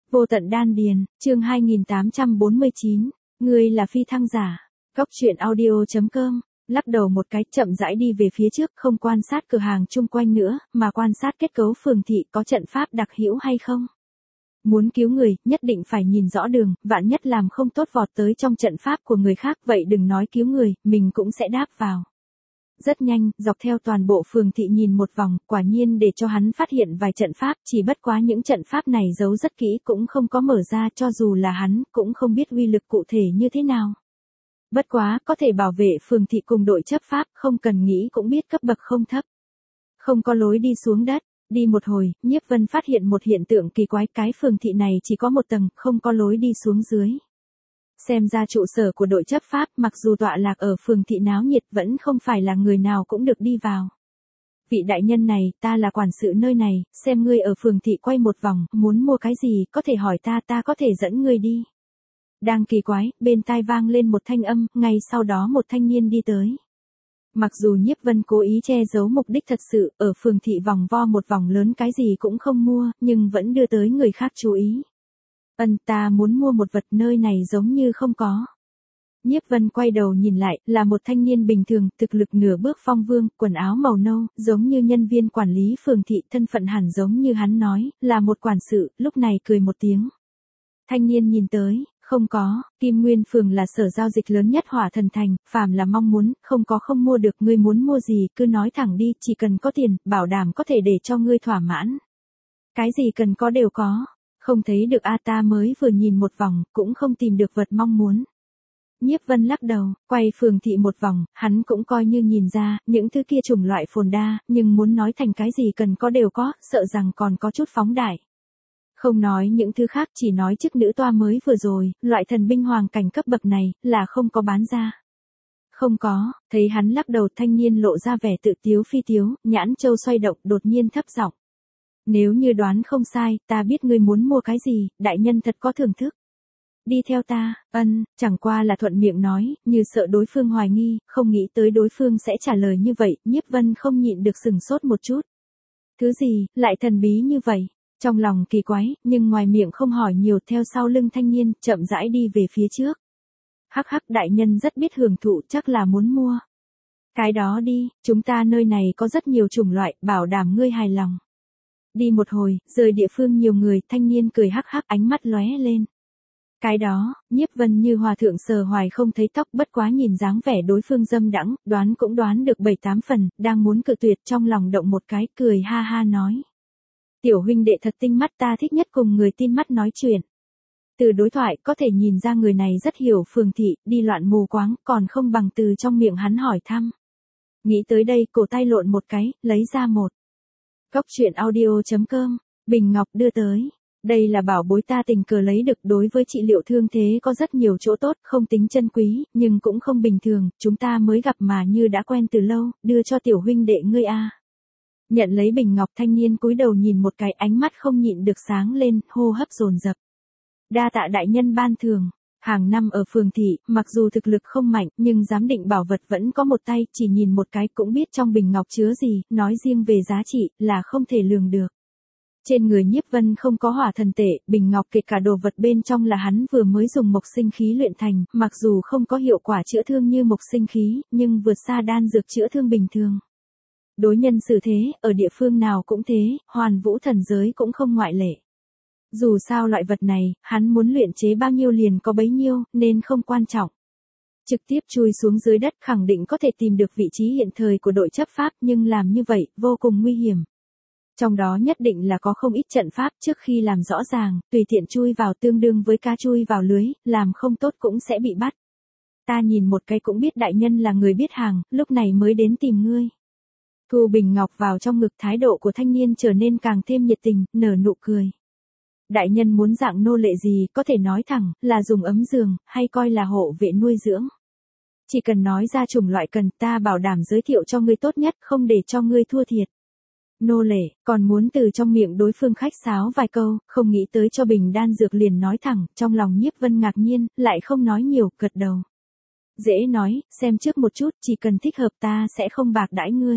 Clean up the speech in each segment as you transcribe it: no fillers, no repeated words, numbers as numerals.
Vô tận đan điền, chương 2849, ngươi là phi thăng giả. Góc truyện audio.com, lắc đầu một cái chậm rãi đi về phía trước, không quan sát cửa hàng chung quanh nữa, mà quan sát kết cấu phường thị có trận pháp đặc hữu hay không. Muốn cứu người, nhất định phải nhìn rõ đường, vạn nhất làm không tốt vọt tới trong trận pháp của người khác, vậy đừng nói cứu người, mình cũng sẽ đáp vào. Rất nhanh, dọc theo toàn bộ phường thị nhìn một vòng, quả nhiên để cho hắn phát hiện vài trận pháp, chỉ bất quá những trận pháp này giấu rất kỹ cũng không có mở ra, cho dù là hắn, cũng không biết uy lực cụ thể như thế nào. Bất quá, có thể bảo vệ phường thị cùng đội chấp pháp, không cần nghĩ cũng biết cấp bậc không thấp. Không có lối đi xuống đất, đi một hồi, Nhiếp Vân phát hiện một hiện tượng kỳ quái, cái phường thị này chỉ có một tầng, không có lối đi xuống dưới. Xem ra trụ sở của đội chấp pháp, mặc dù tọa lạc ở phường thị náo nhiệt, vẫn không phải là người nào cũng được đi vào. Vị đại nhân này, ta là quản sự nơi này, xem ngươi ở phường thị quay một vòng, muốn mua cái gì, có thể hỏi ta, ta có thể dẫn ngươi đi. Đang kỳ quái, bên tai vang lên một thanh âm, ngay sau đó một thanh niên đi tới. Mặc dù Nhiếp Vân cố ý che giấu mục đích thật sự, ở phường thị vòng vo một vòng lớn cái gì cũng không mua, nhưng vẫn đưa tới người khác chú ý. Ta muốn mua một vật, nơi này giống như không có. Nhiếp Vân quay đầu nhìn lại, là một thanh niên bình thường, thực lực nửa bước phong vương, quần áo màu nâu, giống như nhân viên quản lý phường thị, thân phận hẳn giống như hắn nói, là một quản sự, lúc này cười một tiếng. Thanh niên nhìn tới, không có, Kim Nguyên phường là sở giao dịch lớn nhất Hỏa Thần Thành, phàm là mong muốn, không có không mua được, ngươi muốn mua gì, cứ nói thẳng đi, chỉ cần có tiền, bảo đảm có thể để cho ngươi thỏa mãn. Cái gì cần có đều có. Không thấy được ta mới vừa nhìn một vòng, cũng không tìm được vật mong muốn. Nhiếp Vân lắc đầu, quay phường thị một vòng, hắn cũng coi như nhìn ra, những thứ kia chủng loại phồn đa, nhưng muốn nói thành cái gì cần có đều có, sợ rằng còn có chút phóng đại. Không nói những thứ khác, chỉ nói chức nữ toa mới vừa rồi, loại thần binh hoàng cảnh cấp bậc này, là không có bán ra. Không có, thấy hắn lắc đầu, thanh niên lộ ra vẻ tự tiếu phi tiếu, nhãn châu xoay động, đột nhiên thấp giọng. Nếu như đoán không sai, ta biết ngươi muốn mua cái gì, đại nhân thật có thưởng thức. Đi theo ta, chẳng qua là thuận miệng nói, như sợ đối phương hoài nghi, không nghĩ tới đối phương sẽ trả lời như vậy, Nhiếp Vân không nhịn được sừng sốt một chút. Thứ gì, lại thần bí như vậy? Trong lòng kỳ quái, nhưng ngoài miệng không hỏi nhiều, theo sau lưng thanh niên, chậm rãi đi về phía trước. Hắc hắc, đại nhân rất biết hưởng thụ, chắc là muốn mua. Cái đó đi, chúng ta nơi này có rất nhiều chủng loại, bảo đảm ngươi hài lòng. Đi một hồi, rời địa phương nhiều người, thanh niên cười hắc hắc, ánh mắt lóe lên. Cái đó, Nhiếp Vân như hòa thượng sờ hoài không thấy tóc, bất quá nhìn dáng vẻ đối phương dâm đãng, đoán cũng đoán được 7-8 phần, đang muốn cự tuyệt, trong lòng động một cái, cười ha ha nói. Tiểu huynh đệ thật tinh mắt, ta thích nhất cùng người tin mắt nói chuyện. Từ đối thoại, có thể nhìn ra người này rất hiểu phường thị, đi loạn mù quáng, còn không bằng từ trong miệng hắn hỏi thăm. Nghĩ tới đây, cổ tay lộn một cái, lấy ra một. Góc truyện audio.com, bình ngọc đưa tới. Đây là bảo bối ta tình cờ lấy được, đối với trị liệu thương thế có rất nhiều chỗ tốt, không tính chân quý, nhưng cũng không bình thường, chúng ta mới gặp mà như đã quen từ lâu, đưa cho tiểu huynh đệ ngươi a. Nhận lấy bình ngọc, thanh niên cúi đầu nhìn một cái, ánh mắt không nhịn được sáng lên, hô hấp dồn dập. Đa tạ đại nhân ban thưởng. Hàng năm ở phường thị, mặc dù thực lực không mạnh, nhưng giám định bảo vật vẫn có một tay, chỉ nhìn một cái cũng biết trong bình ngọc chứa gì, nói riêng về giá trị, là không thể lường được. Trên người Nhiếp Vân không có hỏa thần tệ, bình ngọc kể cả đồ vật bên trong là hắn vừa mới dùng mộc sinh khí luyện thành, mặc dù không có hiệu quả chữa thương như mộc sinh khí, nhưng vượt xa đan dược chữa thương bình thường. Đối nhân xử thế, ở địa phương nào cũng thế, Hoàn Vũ thần giới cũng không ngoại lệ. Dù sao loại vật này, hắn muốn luyện chế bao nhiêu liền có bấy nhiêu, nên không quan trọng. Trực tiếp chui xuống dưới đất khẳng định có thể tìm được vị trí hiện thời của đội chấp pháp, nhưng làm như vậy, vô cùng nguy hiểm. Trong đó nhất định là có không ít trận pháp, trước khi làm rõ ràng, tùy tiện chui vào tương đương với cá chui vào lưới, làm không tốt cũng sẽ bị bắt. Ta nhìn một cái cũng biết đại nhân là người biết hàng, lúc này mới đến tìm ngươi. Thu bình ngọc vào trong ngực, thái độ của thanh niên trở nên càng thêm nhiệt tình, nở nụ cười. Đại nhân muốn dạng nô lệ gì, có thể nói thẳng, là dùng ấm giường, hay coi là hộ vệ nuôi dưỡng. Chỉ cần nói ra chủng loại cần, ta bảo đảm giới thiệu cho ngươi tốt nhất, không để cho ngươi thua thiệt. Nô lệ, còn muốn từ trong miệng đối phương khách sáo vài câu, không nghĩ tới cho bình đan dược liền nói thẳng, trong lòng Nhiếp Vân ngạc nhiên, lại không nói nhiều, gật đầu. Dễ nói, xem trước một chút, chỉ cần thích hợp ta sẽ không bạc đãi ngươi.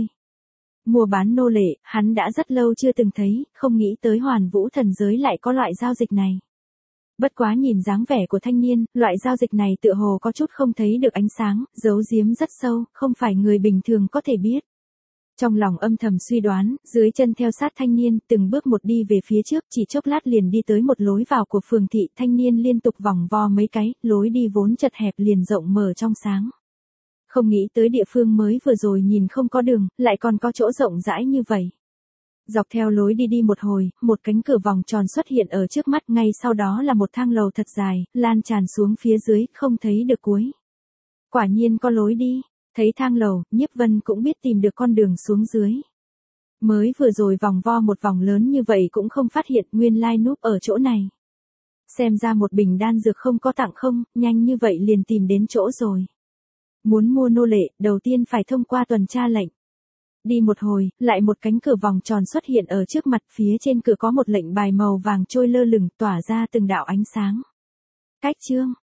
Mua bán nô lệ, hắn đã rất lâu chưa từng thấy, không nghĩ tới Hoàn Vũ thần giới lại có loại giao dịch này. Bất quá nhìn dáng vẻ của thanh niên, loại giao dịch này tựa hồ có chút không thấy được ánh sáng, giấu giếm rất sâu, không phải người bình thường có thể biết. Trong lòng âm thầm suy đoán, dưới chân theo sát thanh niên, từng bước một đi về phía trước, chỉ chốc lát liền đi tới một lối vào của phường thị, thanh niên liên tục vòng vo mấy cái, lối đi vốn chật hẹp liền rộng mở trong sáng. Không nghĩ tới địa phương mới vừa rồi nhìn không có đường, lại còn có chỗ rộng rãi như vậy. Dọc theo lối đi một hồi, một cánh cửa vòng tròn xuất hiện ở trước mắt, ngay sau đó là một thang lầu thật dài, lan tràn xuống phía dưới, không thấy được cuối. Quả nhiên có lối đi, thấy thang lầu, Nhiếp Vân cũng biết tìm được con đường xuống dưới. Mới vừa rồi vòng vo một vòng lớn như vậy cũng không phát hiện nguyên lai núp ở chỗ này. Xem ra một bình đan dược không có tặng không, nhanh như vậy liền tìm đến chỗ rồi. Muốn mua nô lệ, đầu tiên phải thông qua tuần tra lệnh. Đi một hồi, lại một cánh cửa vòng tròn xuất hiện ở trước mặt, phía trên cửa có một lệnh bài màu vàng trôi lơ lửng tỏa ra từng đạo ánh sáng. Cách chương